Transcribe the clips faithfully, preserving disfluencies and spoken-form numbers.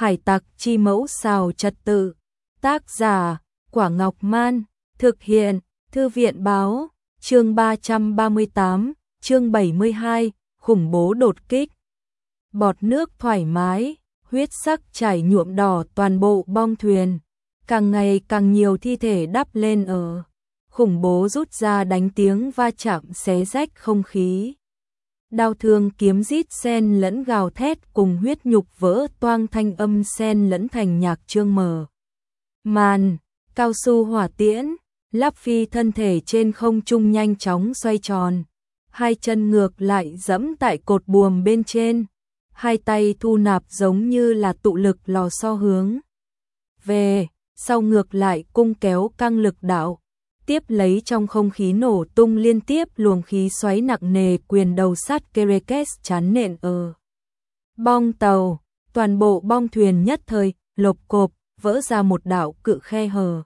Hải tặc chi mẫu xào trật tự. Tác giả, Quả Ngọc Man. Thực hiện, Thư viện báo. Chương ba trăm ba mươi tám, chương bảy mươi hai, khủng bố đột kích. Bọt nước thoải mái, huyết sắc chảy nhuộm đỏ toàn bộ bong thuyền. Càng ngày càng nhiều thi thể đắp lên ở. Khủng bố rút ra đánh tiếng va chạm xé rách không khí. Đao thương kiếm rít xen lẫn gào thét cùng huyết nhục vỡ toang thanh âm xen lẫn thành nhạc chương mở. Màn, cao su hỏa tiễn, Lắp Phi thân thể trên không trung nhanh chóng xoay tròn. Hai chân ngược lại giẫm tại cột buồm bên trên. Hai tay thu nạp giống như là tụ lực lò xo hướng về, sau ngược lại cung kéo căng lực đạo. Tiếp lấy trong không khí nổ tung liên tiếp luồng khí xoáy nặng nề quyền đầu sắt Kerekes chán nện ở bong tàu, toàn bộ bong thuyền nhất thời lộp cộp vỡ ra một đạo cự khe hở.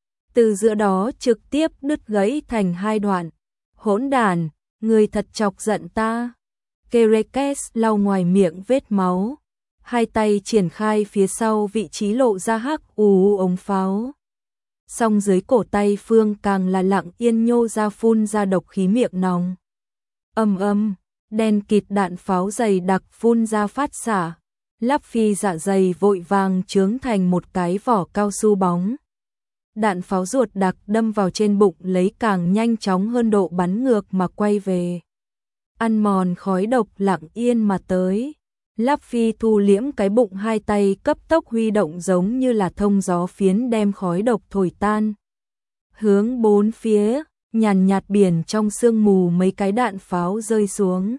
Từ giữa đó trực tiếp đứt gãy thành hai đoạn. Hỗn đản, người thật chọc giận ta. Kerekes lau ngoài miệng vết máu, hai tay triển khai phía sau vị trí lộ ra hắc ù ống pháo. Song dưới cổ tay Phương càng là lặng yên nhô ra phun ra độc khí miệng nóng. Âm âm, đen kịt đạn pháo dày đặc phun ra phát xả. Lắp Phi dạ dày vội vàng trướng thành một cái vỏ cao su bóng. Đạn pháo ruột đặc đâm vào trên bụng lấy càng nhanh chóng hơn độ bắn ngược mà quay về. Ăn mòn khói độc lặng yên mà tới. Lắp Phi thu liễm cái bụng, hai tay cấp tốc huy động giống như là thông gió phiến đem khói độc thổi tan. Hướng bốn phía, nhàn nhạt biển trong sương mù mấy cái đạn pháo rơi xuống.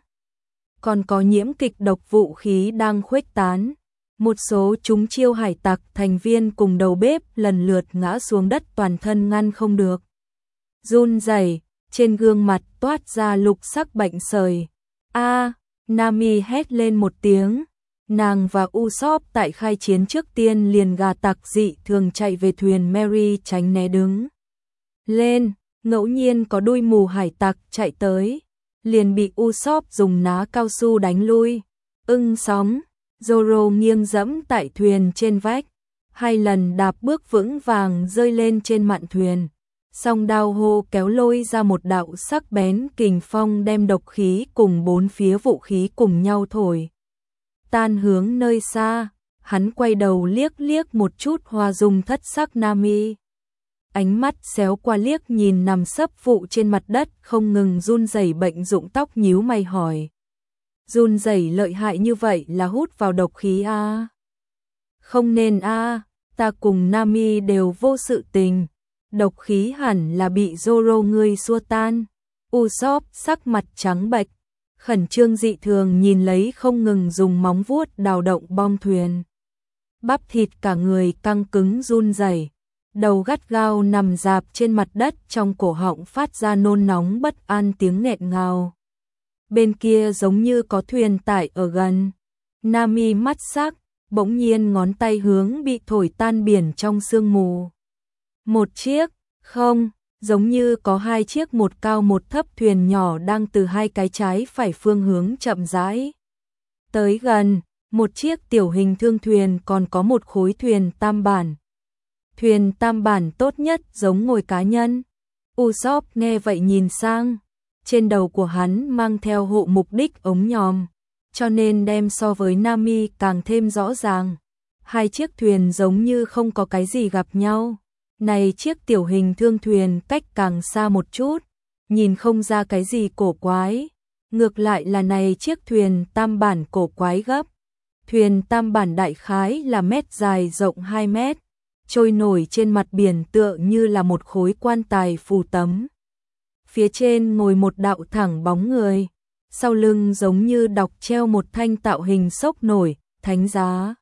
Còn có nhiễm kịch độc vũ khí đang khuếch tán. Một số chúng chiêu hải tặc thành viên cùng đầu bếp lần lượt ngã xuống đất toàn thân ngăn không được. Run rẩy, trên gương mặt toát ra lục sắc bệnh sởi. A, Nami hét lên một tiếng. Nàng và Usopp tại khai chiến trước tiên liền gà tặc dị thường chạy về thuyền Mary tránh né đứng lên. Ngẫu nhiên có đuôi mù hải tặc chạy tới, liền bị Usopp dùng ná cao su đánh lui. Ưng sóng, Zoro nghiêng dẫm tại thuyền trên vách, hai lần đạp bước vững vàng rơi lên trên mạn thuyền. Song đao hô kéo lôi ra một đạo sắc bén kình phong đem độc khí cùng bốn phía vũ khí cùng nhau thổi tan hướng nơi xa. Hắn quay đầu liếc liếc một chút hoa dung thất sắc Nami. Ánh mắt xéo qua liếc nhìn nằm sấp phụ trên mặt đất không ngừng run rẩy bệnh rụng tóc, nhíu mày hỏi. Run rẩy lợi hại như vậy là hút vào độc khí a? À? Không nên a, à, ta cùng Nami đều vô sự tình. Độc khí hẳn là bị Zoro ngươi xua tan. Usopp sắc mặt trắng bệch, khẩn trương dị thường nhìn lấy không ngừng dùng móng vuốt đào động bong thuyền. Bắp thịt cả người căng cứng run rẩy, đầu gắt gao nằm rạp trên mặt đất, trong cổ họng phát ra nôn nóng bất an tiếng nghẹn ngào. Bên kia giống như có thuyền tải ở gần. Nami mắt sắc, bỗng nhiên ngón tay hướng bị thổi tan biển trong sương mù. Một chiếc, không, giống như có hai chiếc một cao một thấp thuyền nhỏ đang từ hai cái trái phải phương hướng chậm rãi tới gần. Một chiếc tiểu hình thương thuyền, còn có một khối thuyền tam bản. Thuyền tam bản tốt nhất giống ngồi cá nhân. Usopp nghe vậy nhìn sang, trên đầu của hắn mang theo hộ mục đích ống nhòm, cho nên đem so với Nami càng thêm rõ ràng. Hai chiếc thuyền giống như không có cái gì gặp nhau. Này chiếc tiểu hình thương thuyền cách càng xa một chút, nhìn không ra cái gì cổ quái. Ngược lại là này chiếc thuyền tam bản cổ quái gấp. Thuyền tam bản đại khái là mét dài rộng hai mét, trôi nổi trên mặt biển tựa như là một khối quan tài phù tấm. Phía trên ngồi một đạo thẳng bóng người, sau lưng giống như đọc treo một thanh tạo hình sốc nổi, thánh giá.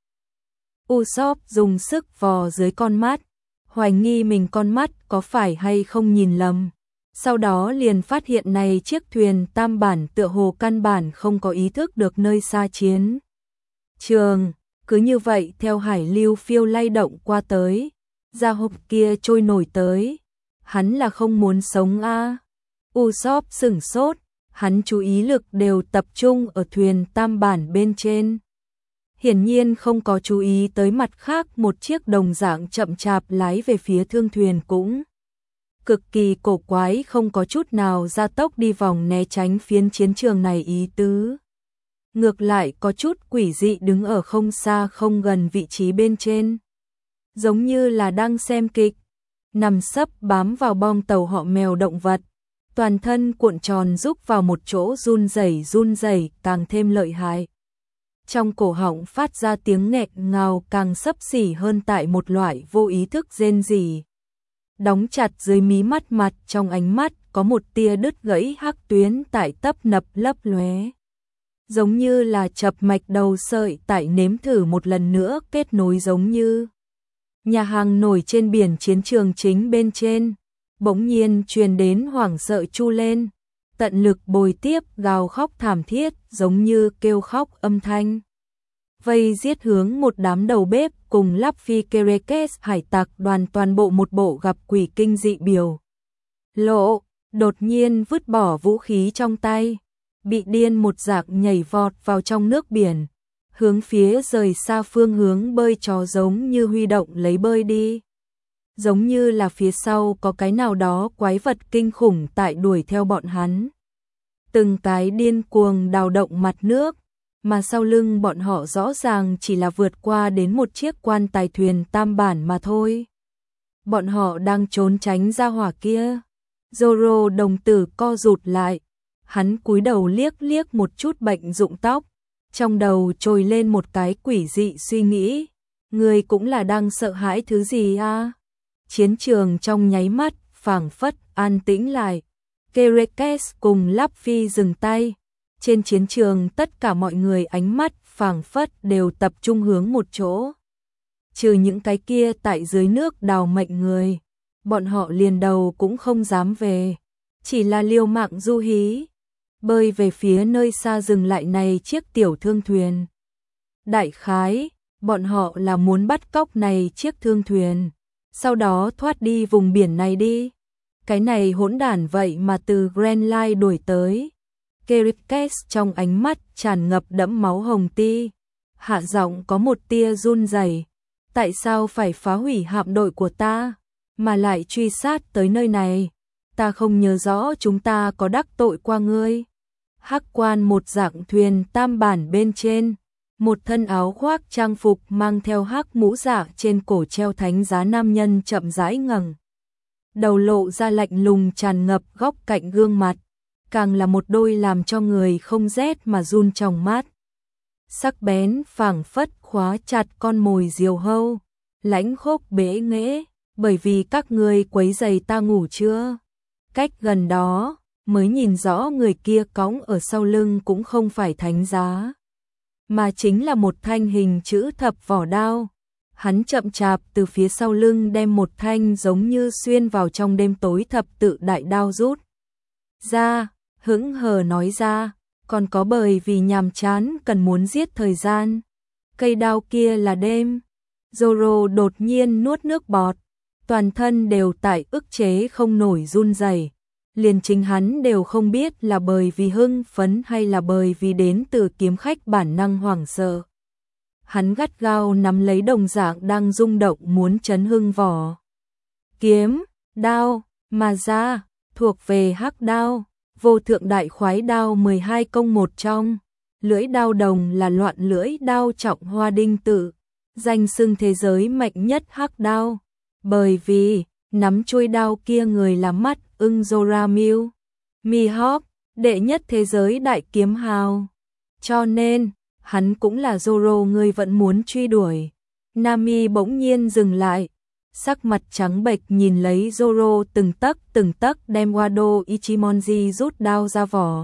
Usopp dùng sức vò dưới con mắt, hoài nghi mình con mắt có phải hay không nhìn lầm. Sau đó liền phát hiện này chiếc thuyền tam bản tựa hồ căn bản không có ý thức được nơi xa chiến trường, cứ như vậy theo hải lưu phiêu lay động qua tới. Gia hộp kia trôi nổi tới, hắn là không muốn sống a. À? Usopp sửng sốt, hắn chú ý lực đều tập trung ở thuyền tam bản bên trên. hiển nhiên không có chú ý tới mặt khác một chiếc đồng dạng chậm chạp lái về phía thương thuyền cũng cực kỳ cổ quái, không có chút nào gia tốc đi vòng né tránh phiến chiến trường này ý tứ. Ngược lại có chút quỷ dị đứng ở không xa không gần vị trí bên trên. Giống như là đang xem kịch, nằm sấp bám vào bong tàu họ mèo động vật. Toàn thân cuộn tròn rúc vào một chỗ run rẩy run rẩy càng thêm lợi hại. Trong cổ họng phát ra tiếng nghẹt ngào càng xấp xỉ hơn tại một loại vô ý thức rên rỉ. Đóng chặt dưới mí mắt mặt, trong ánh mắt có một tia đứt gãy hắc tuyến tại tấp nập lấp lóe. Giống như là chập mạch đầu sợi tại nếm thử một lần nữa kết nối, giống như nhà hàng nổi trên biển chiến trường chính bên trên. Bỗng nhiên truyền đến hoảng sợ chu lên, tận lực bồi tiếp gào khóc thảm thiết giống như kêu khóc âm thanh. Vây giết hướng một đám đầu bếp cùng lắp phi Kerekes hải tặc đoàn, toàn bộ một bộ gặp quỷ kinh dị biểu lộ, đột nhiên vứt bỏ vũ khí trong tay, bị điên một dạng nhảy vọt vào trong nước biển, hướng phía rời xa phương hướng bơi trò giống như huy động lấy bơi đi. Giống như là phía sau có cái nào đó quái vật kinh khủng tại đuổi theo bọn hắn. Từng cái điên cuồng đào động mặt nước, mà sau lưng bọn họ rõ ràng chỉ là vượt qua đến một chiếc quan tài thuyền tam bản mà thôi. Bọn họ đang trốn tránh ra hỏa kia. Zoro đồng tử co rụt lại, hắn cúi đầu liếc liếc một chút bệnh rụng tóc, trong đầu trồi lên một cái quỷ dị suy nghĩ, người cũng là đang sợ hãi thứ gì à? Chiến trường trong nháy mắt phảng phất an tĩnh lại. Kerekes cùng Luffy dừng tay. Trên chiến trường tất cả mọi người ánh mắt phảng phất đều tập trung hướng một chỗ. Trừ những cái kia tại dưới nước đào mệnh người, bọn họ liền đầu cũng không dám về, chỉ là liều mạng du hí, bơi về phía nơi xa dừng lại này chiếc tiểu thương thuyền. Đại khái, bọn họ là muốn bắt cóc này chiếc thương thuyền, sau đó thoát đi vùng biển này đi. Cái này hỗn đản vậy mà từ Grand Line đuổi tới. Kerekes trong ánh mắt tràn ngập đẫm máu hồng ti, hạ giọng có một tia run rẩy. Tại sao phải phá hủy hạm đội của ta, mà lại truy sát tới nơi này? Ta không nhớ rõ chúng ta có đắc tội qua ngươi. Hắc quan một dạng thuyền tam bản bên trên, một thân áo khoác trang phục mang theo hắc mũ dạ trên cổ treo thánh giá nam nhân chậm rãi ngẩng đầu, lộ ra lạnh lùng tràn ngập góc cạnh gương mặt, càng là một đôi làm cho người không rét mà run trong mắt. Sắc bén phảng phất khóa chặt con mồi diều hâu, lãnh khốc bế nghễ, bởi vì các ngươi quấy rầy ta ngủ chưa? Cách gần đó, mới nhìn rõ người kia cõng ở sau lưng cũng không phải thánh giá, mà chính là một thanh hình chữ thập vỏ đao. Hắn chậm chạp từ phía sau lưng đem một thanh giống như xuyên vào trong đêm tối thập tự đại đao rút ra, hững hờ nói ra, còn có bởi vì nhàm chán cần muốn giết thời gian. Cây đao kia là đêm. Zoro đột nhiên nuốt nước bọt, toàn thân đều tại ức chế không nổi run rẩy. Liền chính hắn đều không biết là bởi vì hưng phấn hay là bởi vì đến từ kiếm khách bản năng hoảng sợ. Hắn gắt gao nắm lấy đồng dạng đang rung động muốn chấn hưng vỏ kiếm, đao, mà ra, thuộc về hắc đao, vô thượng đại khoái đao mười hai công một trong. Lưỡi đao đồng là loạn lưỡi đao trọng hoa đinh tự, danh xưng thế giới mạnh nhất hắc đao. Bởi vì, nắm chuôi đao kia người là mắt ưng Zoramil, Mihawk, đệ nhất thế giới đại kiếm hào. Cho nên, hắn cũng là Zoro người vẫn muốn truy đuổi. Nami bỗng nhiên dừng lại, sắc mặt trắng bệch nhìn lấy Zoro từng tấc từng tấc đem Wado Ichimonji rút đao ra vỏ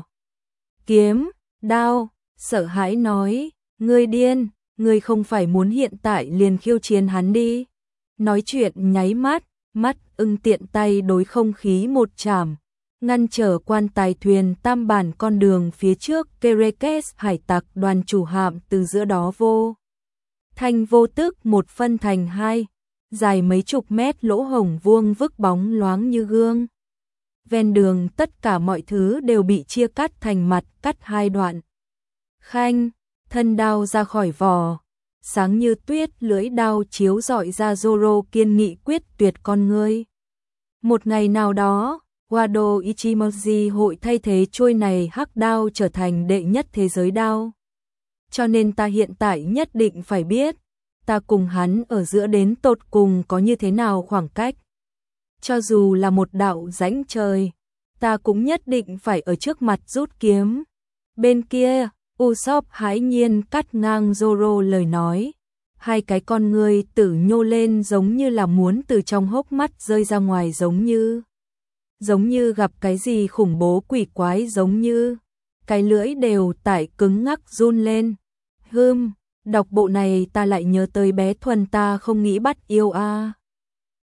kiếm, đao, sợ hãi nói, ngươi điên, ngươi không phải muốn hiện tại liền khiêu chiến hắn đi. Nói chuyện nháy mắt, mắt ưng tiện tay đối không khí một chảm, ngăn trở quan tài thuyền tam bản con đường phía trước. Kerekes hải tặc đoàn chủ hạm từ giữa đó vô thanh vô tức một phân thành hai, dài mấy chục mét lỗ hổng vuông vức bóng loáng như gương. Ven đường tất cả mọi thứ đều bị chia cắt thành mặt cắt hai đoạn. Khanh, thân đao ra khỏi vỏ, sáng như tuyết lưỡi đao chiếu rọi ra Zoro kiên nghị quyết tuyệt con ngươi. Một ngày nào đó, Wado Ichimonji hội thay thế chuôi này hắc đao trở thành đệ nhất thế giới đao. Cho nên ta hiện tại nhất định phải biết, ta cùng hắn ở giữa đến tột cùng có như thế nào khoảng cách. Cho dù là một đạo rãnh trời, ta cũng nhất định phải ở trước mặt rút kiếm. Bên kia, Usopp hãi nhiên cắt ngang Zoro lời nói. Hai cái con ngươi tử nhô lên giống như là muốn từ trong hốc mắt rơi ra ngoài, giống như giống như gặp cái gì khủng bố quỷ quái, giống như cái lưỡi đều tại cứng ngắc run lên. Hừm, đọc bộ này ta lại nhớ tới bé Thuần ta không nghĩ bắt yêu a. À.